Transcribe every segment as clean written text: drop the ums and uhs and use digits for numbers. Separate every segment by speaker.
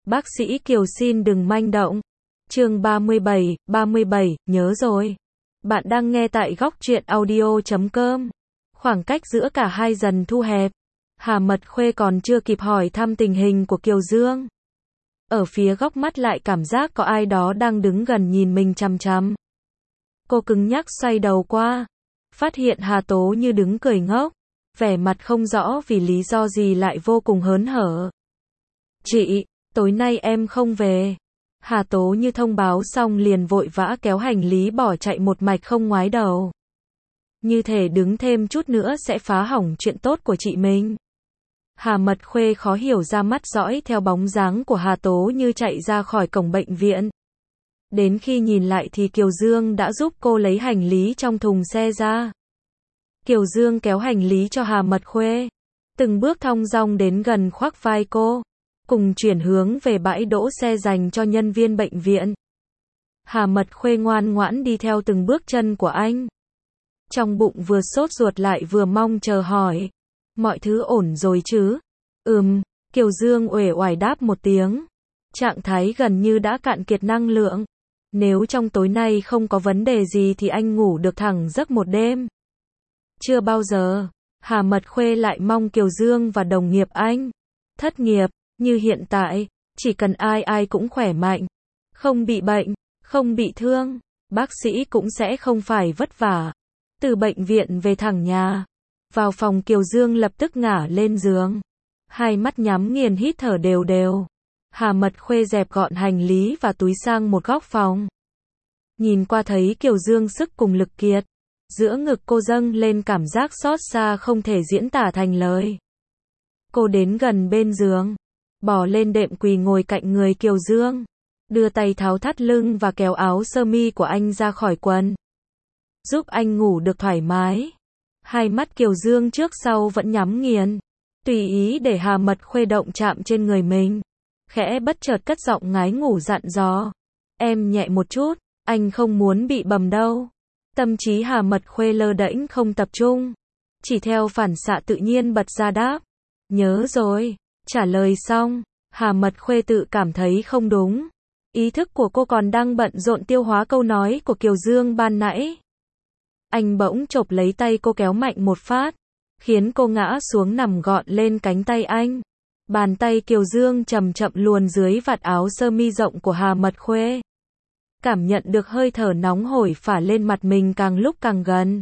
Speaker 1: Bác sĩ Kiều xin đừng manh động. Chương 37, nhớ rồi. Bạn đang nghe tại góc truyện audio.com. Khoảng cách giữa cả hai dần thu hẹp. Hà Mật Khuê còn chưa kịp hỏi thăm tình hình của Kiều Dương. Ở phía góc mắt lại cảm giác có ai đó đang đứng gần nhìn mình chằm chằm. Cô cứng nhắc xoay đầu qua. Phát hiện Hà Tố Như đứng cười ngốc. Vẻ mặt không rõ vì lý do gì lại vô cùng hớn hở. Chị, tối nay em không về. Hà Tố Như thông báo xong liền vội vã kéo hành lý bỏ chạy một mạch không ngoái đầu. Như thể đứng thêm chút nữa sẽ phá hỏng chuyện tốt của chị mình. Hà Mật Khuê khó hiểu ra mắt dõi theo bóng dáng của Hà Tố Như chạy ra khỏi cổng bệnh viện. Đến khi nhìn lại thì Kiều Dương đã giúp cô lấy hành lý trong thùng xe ra. Kiều Dương kéo hành lý cho Hà Mật Khuê. Từng bước thong dong đến gần khoác vai cô. Cùng chuyển hướng về bãi đỗ xe dành cho nhân viên bệnh viện. Hà Mật Khuê ngoan ngoãn đi theo từng bước chân của anh. Trong bụng vừa sốt ruột lại vừa mong chờ hỏi. Mọi thứ ổn rồi chứ? Kiều Dương uể oải đáp một tiếng. Trạng thái gần như đã cạn kiệt năng lượng. Nếu trong tối nay không có vấn đề gì thì anh ngủ được thẳng giấc một đêm. Chưa bao giờ, Hà Mật Khuê lại mong Kiều Dương và đồng nghiệp anh thất nghiệp, như hiện tại, chỉ cần ai cũng khỏe mạnh, không bị bệnh, không bị thương, bác sĩ cũng sẽ không phải vất vả. Từ bệnh viện về thẳng nhà, vào phòng Kiều Dương lập tức ngả lên giường, hai mắt nhắm nghiền hít thở đều đều. Hà Mật Khuê dẹp gọn hành lý và túi sang một góc phòng. Nhìn qua thấy Kiều Dương sức cùng lực kiệt. Giữa ngực cô dâng lên cảm giác xót xa không thể diễn tả thành lời. Cô đến gần bên giường, bò lên đệm quỳ ngồi cạnh người Kiều Dương, đưa tay tháo thắt lưng và kéo áo sơ mi của anh ra khỏi quần, giúp anh ngủ được thoải mái. Hai mắt Kiều Dương trước sau vẫn nhắm nghiền, tùy ý để Hà Mật Khuê động chạm trên người mình, khẽ bất chợt cất giọng ngái ngủ dặn dò. Em nhẹ một chút, anh không muốn bị bầm đâu. Tâm trí Hà Mật Khuê lơ đễnh không tập trung, chỉ theo phản xạ tự nhiên bật ra đáp. Nhớ rồi. Trả lời xong, Hà Mật Khuê tự cảm thấy không đúng. Ý thức của cô còn đang bận rộn tiêu hóa câu nói của Kiều Dương ban nãy. Anh bỗng chộp lấy tay cô kéo mạnh một phát, khiến cô ngã xuống nằm gọn lên cánh tay anh. Bàn tay Kiều Dương chậm chậm luồn dưới vạt áo sơ mi rộng của Hà Mật Khuê. Cảm nhận được hơi thở nóng hổi phả lên mặt mình càng lúc càng gần.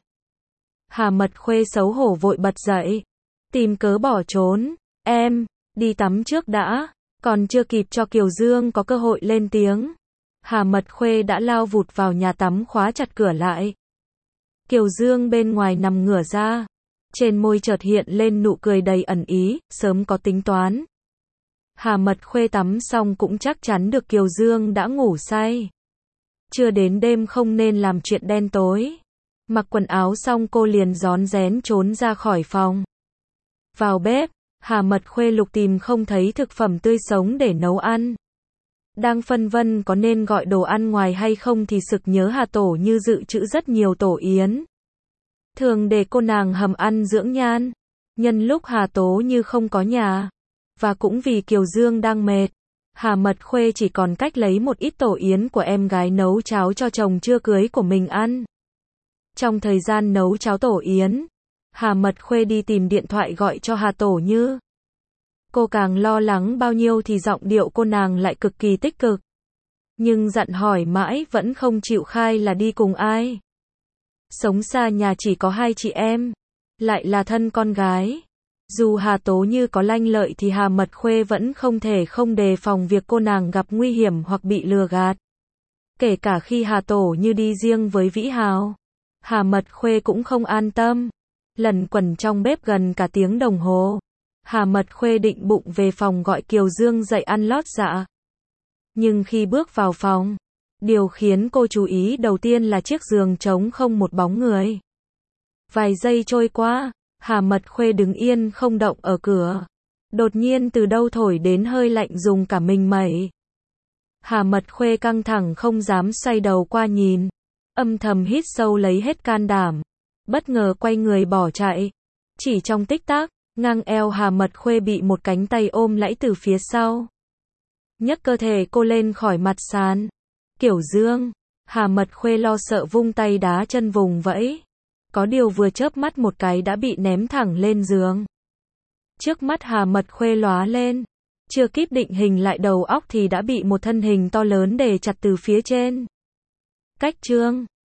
Speaker 1: Hà Mật Khuê xấu hổ vội bật dậy, tìm cớ bỏ trốn. Em, đi tắm trước đã. Còn chưa kịp cho Kiều Dương có cơ hội lên tiếng, Hà Mật Khuê đã lao vụt vào nhà tắm khóa chặt cửa lại. Kiều Dương bên ngoài nằm ngửa ra, trên môi chợt hiện lên nụ cười đầy ẩn ý, sớm có tính toán. Hà Mật Khuê tắm xong cũng chắc chắn được Kiều Dương đã ngủ say. Chưa đến đêm không nên làm chuyện đen tối. Mặc quần áo xong cô liền rón rén trốn ra khỏi phòng. Vào bếp, Hà Mật Khuê lục tìm không thấy thực phẩm tươi sống để nấu ăn. Đang phân vân có nên gọi đồ ăn ngoài hay không thì sực nhớ Hà Tổ Như dự trữ rất nhiều tổ yến. Thường để cô nàng hầm ăn dưỡng nhan. Nhân lúc Hà Tố Như không có nhà, và cũng vì Kiều Dương đang mệt, Hà Mật Khuê chỉ còn cách lấy một ít tổ yến của em gái nấu cháo cho chồng chưa cưới của mình ăn. Trong thời gian nấu cháo tổ yến, Hà Mật Khuê đi tìm điện thoại gọi cho Hà Tổ Như. Cô càng lo lắng bao nhiêu thì giọng điệu cô nàng lại cực kỳ tích cực. Nhưng dặn hỏi mãi vẫn không chịu khai là đi cùng ai. Sống xa nhà chỉ có hai chị em, lại là thân con gái. Dù Hà Tố Như có lanh lợi thì Hà Mật Khuê vẫn không thể không đề phòng việc cô nàng gặp nguy hiểm hoặc bị lừa gạt. Kể cả khi Hà Tổ Như đi riêng với Vĩ Hào, Hà Mật Khuê cũng không an tâm. Lẩn quẩn trong bếp gần cả tiếng đồng hồ, Hà Mật Khuê định bụng về phòng gọi Kiều Dương dậy ăn lót dạ. Nhưng khi bước vào phòng, điều khiến cô chú ý đầu tiên là chiếc giường trống không một bóng người. Vài giây trôi qua, Hà Mật Khuê đứng yên không động ở cửa. Đột nhiên từ đâu thổi đến hơi lạnh dùng cả mình mẩy. Hà Mật Khuê căng thẳng không dám xoay đầu qua nhìn, âm thầm hít sâu lấy hết can đảm, bất ngờ quay người bỏ chạy. Chỉ trong tích tắc, ngang eo Hà Mật Khuê bị một cánh tay ôm lấy từ phía sau. nhấc cơ thể cô lên khỏi mặt sàn. Kiểu Dương. Hà Mật Khuê lo sợ vung tay đá chân vùng vẫy. Có điều vừa chớp mắt một cái đã bị ném thẳng lên giường. Trước mắt Hà Mật Khuê lóa lên. Chưa kịp định hình lại đầu óc thì đã bị một thân hình to lớn đè chặt từ phía trên. Cách Trương.